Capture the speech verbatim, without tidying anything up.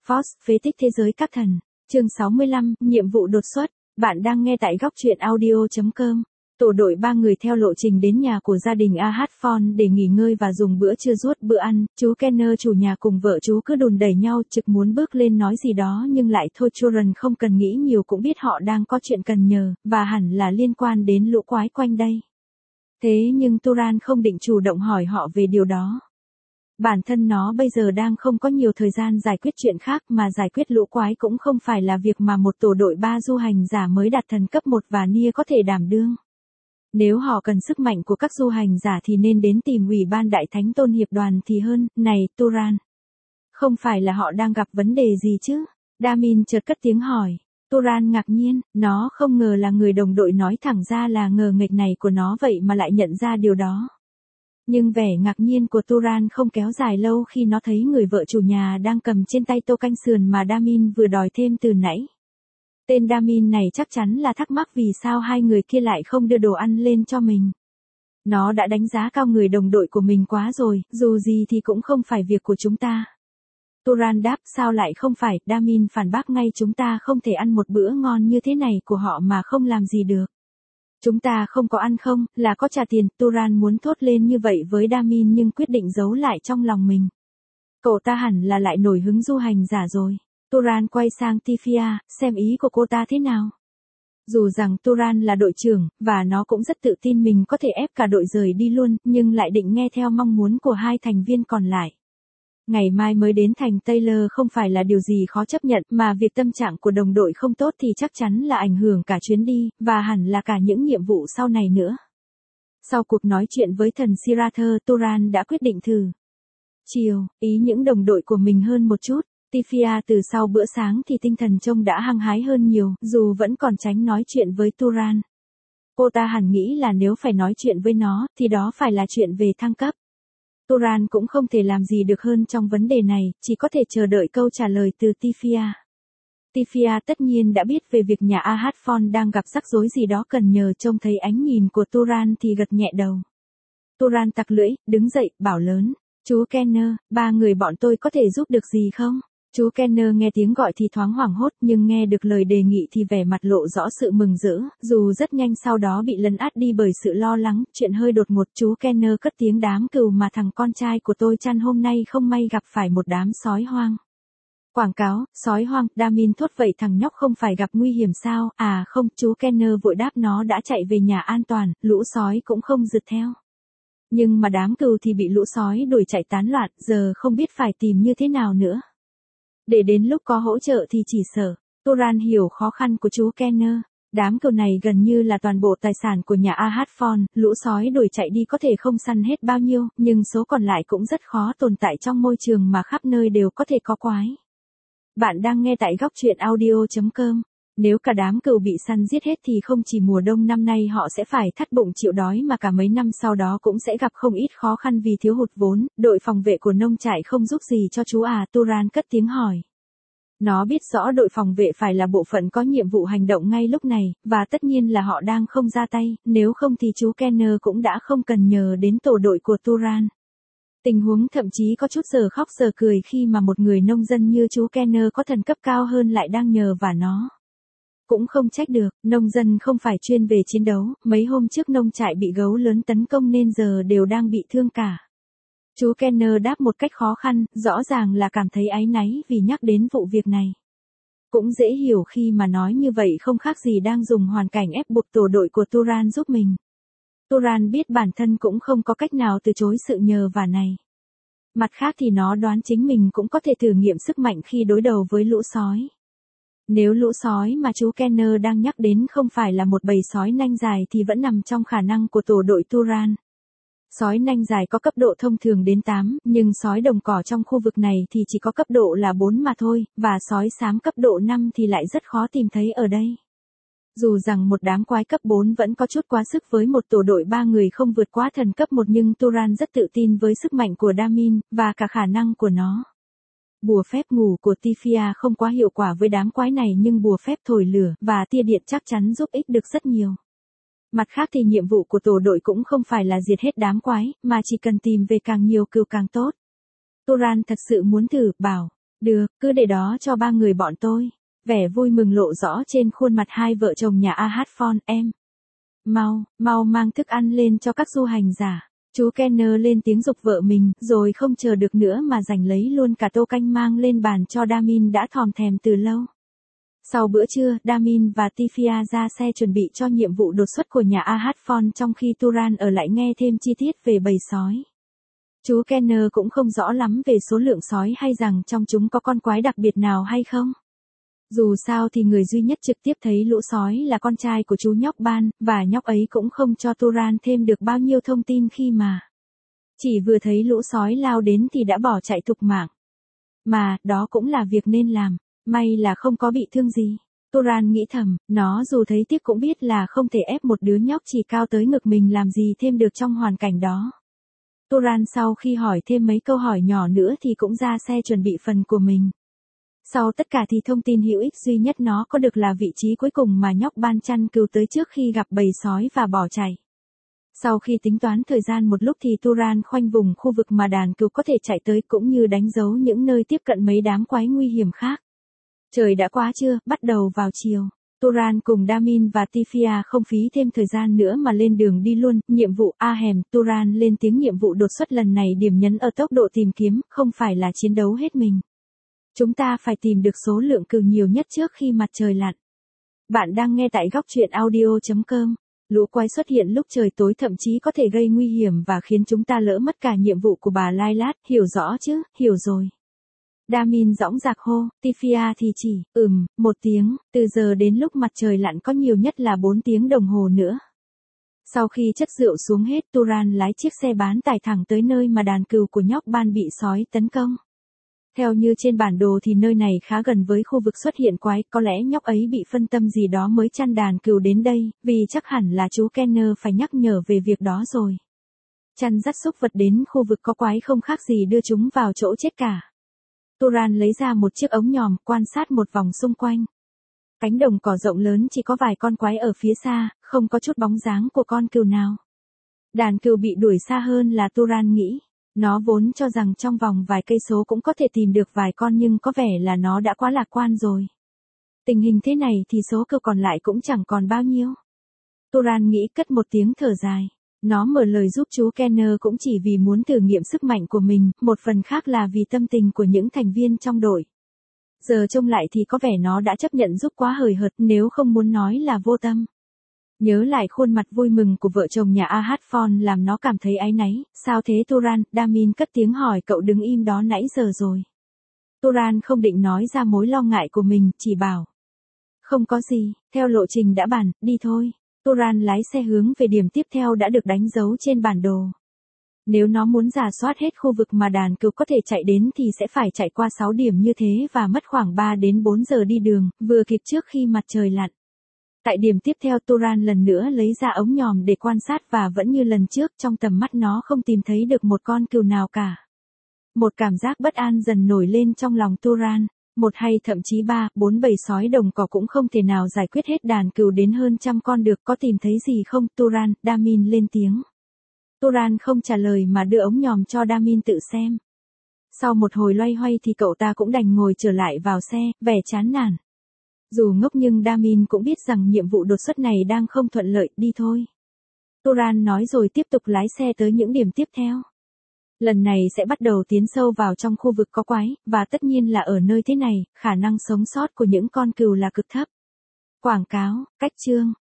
Force, phế tích thế giới các thần. Chương sáu mươi lăm, nhiệm vụ đột xuất. Bạn đang nghe tại góc truyện audio chấm com. Tổ đội ba người theo lộ trình đến nhà của gia đình a hát Fon để nghỉ ngơi và dùng bữa trưa ruốt bữa ăn. Chú Kenner chủ nhà cùng vợ chú cứ đùn đẩy nhau trực muốn bước lên nói gì đó nhưng lại thôi Turan không cần nghĩ nhiều cũng biết họ đang có chuyện cần nhờ, và hẳn là liên quan đến lũ quái quanh đây. Thế nhưng Turan không định chủ động hỏi họ về điều đó. Bản thân nó bây giờ đang không có nhiều thời gian giải quyết chuyện khác, mà giải quyết lũ quái cũng không phải là việc mà một tổ đội ba du hành giả mới đạt thần cấp một và Nia có thể đảm đương. Nếu họ cần sức mạnh của các du hành giả thì nên đến tìm Ủy ban Đại Thánh Tôn Hiệp Đoàn thì hơn. Này, Turan, không phải là họ đang gặp vấn đề gì chứ? Damin chợt cất tiếng hỏi. Turan ngạc nhiên, nó không ngờ là người đồng đội nói thẳng ra là ngờ nghệch này của nó vậy mà lại nhận ra điều đó. Nhưng vẻ ngạc nhiên của Turan không kéo dài lâu khi nó thấy người vợ chủ nhà đang cầm trên tay tô canh sườn mà Damin vừa đòi thêm từ nãy. Tên Damin này chắc chắn là thắc mắc vì sao hai người kia lại không đưa đồ ăn lên cho mình. Nó đã đánh giá cao người đồng đội của mình quá rồi, dù gì thì cũng không phải việc của chúng ta. Turan đáp, sao lại không phải? Damin phản bác ngay, chúng ta không thể ăn một bữa ngon như thế này của họ mà không làm gì được. Chúng ta không có ăn không, là có trả tiền. Turan muốn thốt lên như vậy với Damin nhưng quyết định giấu lại trong lòng mình. Cậu ta hẳn là lại nổi hứng du hành giả rồi. Turan quay sang Tifia, xem ý của cô ta thế nào. Dù rằng Turan là đội trưởng, và nó cũng rất tự tin mình có thể ép cả đội rời đi luôn, nhưng lại định nghe theo mong muốn của hai thành viên còn lại. Ngày mai mới đến thành Taylor không phải là điều gì khó chấp nhận, mà việc tâm trạng của đồng đội không tốt thì chắc chắn là ảnh hưởng cả chuyến đi, và hẳn là cả những nhiệm vụ sau này nữa. Sau cuộc nói chuyện với thần Sirather, Turan đã quyết định thử chiều ý những đồng đội của mình hơn một chút. Tifia từ sau bữa sáng thì tinh thần trông đã hăng hái hơn nhiều, dù vẫn còn tránh nói chuyện với Turan. Cô ta hẳn nghĩ là nếu phải nói chuyện với nó, thì đó phải là chuyện về thăng cấp. Turan cũng không thể làm gì được hơn trong vấn đề này, chỉ có thể chờ đợi câu trả lời từ Tifia. Tifia tất nhiên đã biết về việc nhà a hát Fon đang gặp rắc rối gì đó cần nhờ, trông thấy ánh nhìn của Turan thì gật nhẹ đầu. Turan tặc lưỡi, đứng dậy, bảo lớn. Chú Kenner, ba người bọn tôi có thể giúp được gì không? Chú Kenner nghe tiếng gọi thì thoáng hoảng hốt, nhưng nghe được lời đề nghị thì vẻ mặt lộ rõ sự mừng rỡ, dù rất nhanh sau đó bị lấn át đi bởi sự lo lắng. Chuyện hơi đột ngột. Chú Kenner cất tiếng, đám cừu mà thằng con trai của tôi chăn hôm nay không may gặp phải một đám sói hoang. Quảng cáo, sói hoang. Damin thốt, vậy thằng nhóc không phải gặp nguy hiểm sao? À không, chú Kenner vội đáp, nó đã chạy về nhà an toàn, lũ sói cũng không rượt theo. Nhưng mà đám cừu thì bị lũ sói đuổi chạy tán loạn, giờ không biết phải tìm như thế nào nữa. Để đến lúc có hỗ trợ thì chỉ sợ. Turan hiểu khó khăn của chú Kenner. Đám cừu này gần như là toàn bộ tài sản của nhà a hát Fon, lũ sói đuổi chạy đi có thể không săn hết bao nhiêu, nhưng số còn lại cũng rất khó tồn tại trong môi trường mà khắp nơi đều có thể có quái. Bạn đang nghe tại góc truyện audio chấm com. Nếu cả đám cừu bị săn giết hết thì không chỉ mùa đông năm nay họ sẽ phải thắt bụng chịu đói mà cả mấy năm sau đó cũng sẽ gặp không ít khó khăn vì thiếu hụt vốn. Đội phòng vệ của nông trại không giúp gì cho chú à? Turan cất tiếng hỏi. Nó biết rõ đội phòng vệ phải là bộ phận có nhiệm vụ hành động ngay lúc này, và tất nhiên là họ đang không ra tay, nếu không thì chú Kenner cũng đã không cần nhờ đến tổ đội của Turan. Tình huống thậm chí có chút giờ khóc giờ cười khi mà một người nông dân như chú Kenner có thần cấp cao hơn lại đang nhờ vả nó. Cũng không trách được, nông dân không phải chuyên về chiến đấu, mấy hôm trước nông trại bị gấu lớn tấn công nên giờ đều đang bị thương cả. Chú Kenner đáp một cách khó khăn, rõ ràng là cảm thấy áy náy vì nhắc đến vụ việc này. Cũng dễ hiểu khi mà nói như vậy không khác gì đang dùng hoàn cảnh ép buộc tổ đội của Turan giúp mình. Turan biết bản thân cũng không có cách nào từ chối sự nhờ vả này. Mặt khác thì nó đoán chính mình cũng có thể thử nghiệm sức mạnh khi đối đầu với lũ sói. Nếu lũ sói mà chú Kenner đang nhắc đến không phải là một bầy sói nanh dài thì vẫn nằm trong khả năng của tổ đội Turan. Sói nanh dài có cấp độ thông thường đến tám, nhưng sói đồng cỏ trong khu vực này thì chỉ có cấp độ là bốn mà thôi, và sói xám cấp độ năm thì lại rất khó tìm thấy ở đây. Dù rằng một đám quái cấp bốn vẫn có chút quá sức với một tổ đội ba người không vượt quá thần cấp một, nhưng Turan rất tự tin với sức mạnh của Damin, và cả khả năng của nó. Bùa phép ngủ của Tifia không quá hiệu quả với đám quái này, nhưng bùa phép thổi lửa và tia điện chắc chắn giúp ích được rất nhiều. Mặt khác thì nhiệm vụ của tổ đội cũng không phải là diệt hết đám quái, mà chỉ cần tìm về càng nhiều cừu càng tốt. Turan thật sự muốn thử, bảo. Được, cứ để đó cho ba người bọn tôi. Vẻ vui mừng lộ rõ trên khuôn mặt hai vợ chồng nhà a hát Phone, em. Mau, mau mang thức ăn lên cho các du hành giả. Chú Kenner lên tiếng giục vợ mình, rồi không chờ được nữa mà giành lấy luôn cả tô canh mang lên bàn cho Damin đã thòm thèm từ lâu. Sau bữa trưa, Damin và Tifia ra xe chuẩn bị cho nhiệm vụ đột xuất của nhà a hát Phone trong khi Turan ở lại nghe thêm chi tiết về bầy sói. Chú Kenner cũng không rõ lắm về số lượng sói hay rằng trong chúng có con quái đặc biệt nào hay không. Dù sao thì người duy nhất trực tiếp thấy lũ sói là con trai của chú nhóc Ban, và nhóc ấy cũng không cho Turan thêm được bao nhiêu thông tin khi mà chỉ vừa thấy lũ sói lao đến thì đã bỏ chạy thục mạng. Mà, đó cũng là việc nên làm, may là không có bị thương gì. Turan nghĩ thầm, nó dù thấy tiếc cũng biết là không thể ép một đứa nhóc chỉ cao tới ngực mình làm gì thêm được trong hoàn cảnh đó. Turan sau khi hỏi thêm mấy câu hỏi nhỏ nữa thì cũng ra xe chuẩn bị phần của mình. Sau tất cả thì thông tin hữu ích duy nhất nó có được là vị trí cuối cùng mà nhóc Ban chăn cừu tới trước khi gặp bầy sói và bỏ chạy. Sau khi tính toán thời gian một lúc thì Turan khoanh vùng khu vực mà đàn cừu có thể chạy tới cũng như đánh dấu những nơi tiếp cận mấy đám quái nguy hiểm khác. Trời đã quá trưa, bắt đầu vào chiều. Turan cùng Damin và Tifia không phí thêm thời gian nữa mà lên đường đi luôn. Nhiệm vụ Ahem, Turan lên tiếng nhiệm vụ đột xuất lần này điểm nhấn ở tốc độ tìm kiếm, không phải là chiến đấu hết mình. Chúng ta phải tìm được số lượng cừu nhiều nhất trước khi mặt trời lặn. Bạn đang nghe tại góc truyện audio chấm com. Lũ quái xuất hiện lúc trời tối thậm chí có thể gây nguy hiểm và khiến chúng ta lỡ mất cả nhiệm vụ của bà Lailat, hiểu rõ chứ, hiểu rồi. Damin dõng dạc hô, Tifia thì chỉ, ừm, một tiếng, từ giờ đến lúc mặt trời lặn có nhiều nhất là bốn tiếng đồng hồ nữa. Sau khi chất rượu xuống hết, Turan lái chiếc xe bán tải thẳng tới nơi mà đàn cừu của nhóc Ban bị sói tấn công. Theo như trên bản đồ thì nơi này khá gần với khu vực xuất hiện quái, có lẽ nhóc ấy bị phân tâm gì đó mới chăn đàn cừu đến đây, vì chắc hẳn là chú Kenner phải nhắc nhở về việc đó rồi. Chăn dắt súc vật đến khu vực có quái không khác gì đưa chúng vào chỗ chết cả. Turan lấy ra một chiếc ống nhòm, quan sát một vòng xung quanh. Cánh đồng cỏ rộng lớn chỉ có vài con quái ở phía xa, không có chút bóng dáng của con cừu nào. Đàn cừu bị đuổi xa hơn là Turan nghĩ. Nó vốn cho rằng trong vòng vài cây số cũng có thể tìm được vài con nhưng có vẻ là nó đã quá lạc quan rồi. Tình hình thế này thì số cừu còn lại cũng chẳng còn bao nhiêu. Turan nghĩ cất một tiếng thở dài. Nó mở lời giúp chú Kenner cũng chỉ vì muốn thử nghiệm sức mạnh của mình, một phần khác là vì tâm tình của những thành viên trong đội. Giờ trông lại thì có vẻ nó đã chấp nhận giúp quá hời hợt, nếu không muốn nói là vô tâm. Nhớ lại khuôn mặt vui mừng của vợ chồng nhà a hát Phone làm nó cảm thấy áy náy. Sao thế Turan? Damin cất tiếng hỏi cậu đứng im đó nãy giờ rồi. Turan không định nói ra mối lo ngại của mình, chỉ bảo. Không có gì, theo lộ trình đã bàn, đi thôi. Turan lái xe hướng về điểm tiếp theo đã được đánh dấu trên bản đồ. Nếu nó muốn rà soát hết khu vực mà đàn cừu có thể chạy đến thì sẽ phải chạy qua sáu điểm như thế và mất khoảng ba đến bốn giờ đi đường, vừa kịp trước khi mặt trời lặn. Tại điểm tiếp theo Turan lần nữa lấy ra ống nhòm để quan sát và vẫn như lần trước trong tầm mắt nó không tìm thấy được một con cừu nào cả. Một cảm giác bất an dần nổi lên trong lòng Turan. Một hay thậm chí ba, bốn bầy sói đồng cỏ cũng không thể nào giải quyết hết đàn cừu đến hơn trăm con được, có tìm thấy gì không Turan? Damin lên tiếng. Turan không trả lời mà đưa ống nhòm cho Damin tự xem. Sau một hồi loay hoay thì cậu ta cũng đành ngồi trở lại vào xe, vẻ chán nản. Dù ngốc nhưng Damin cũng biết rằng nhiệm vụ đột xuất này đang không thuận lợi, đi thôi. Turan nói rồi tiếp tục lái xe tới những điểm tiếp theo. Lần này sẽ bắt đầu tiến sâu vào trong khu vực có quái, và tất nhiên là ở nơi thế này, khả năng sống sót của những con cừu là cực thấp. Quảng cáo, cách chương.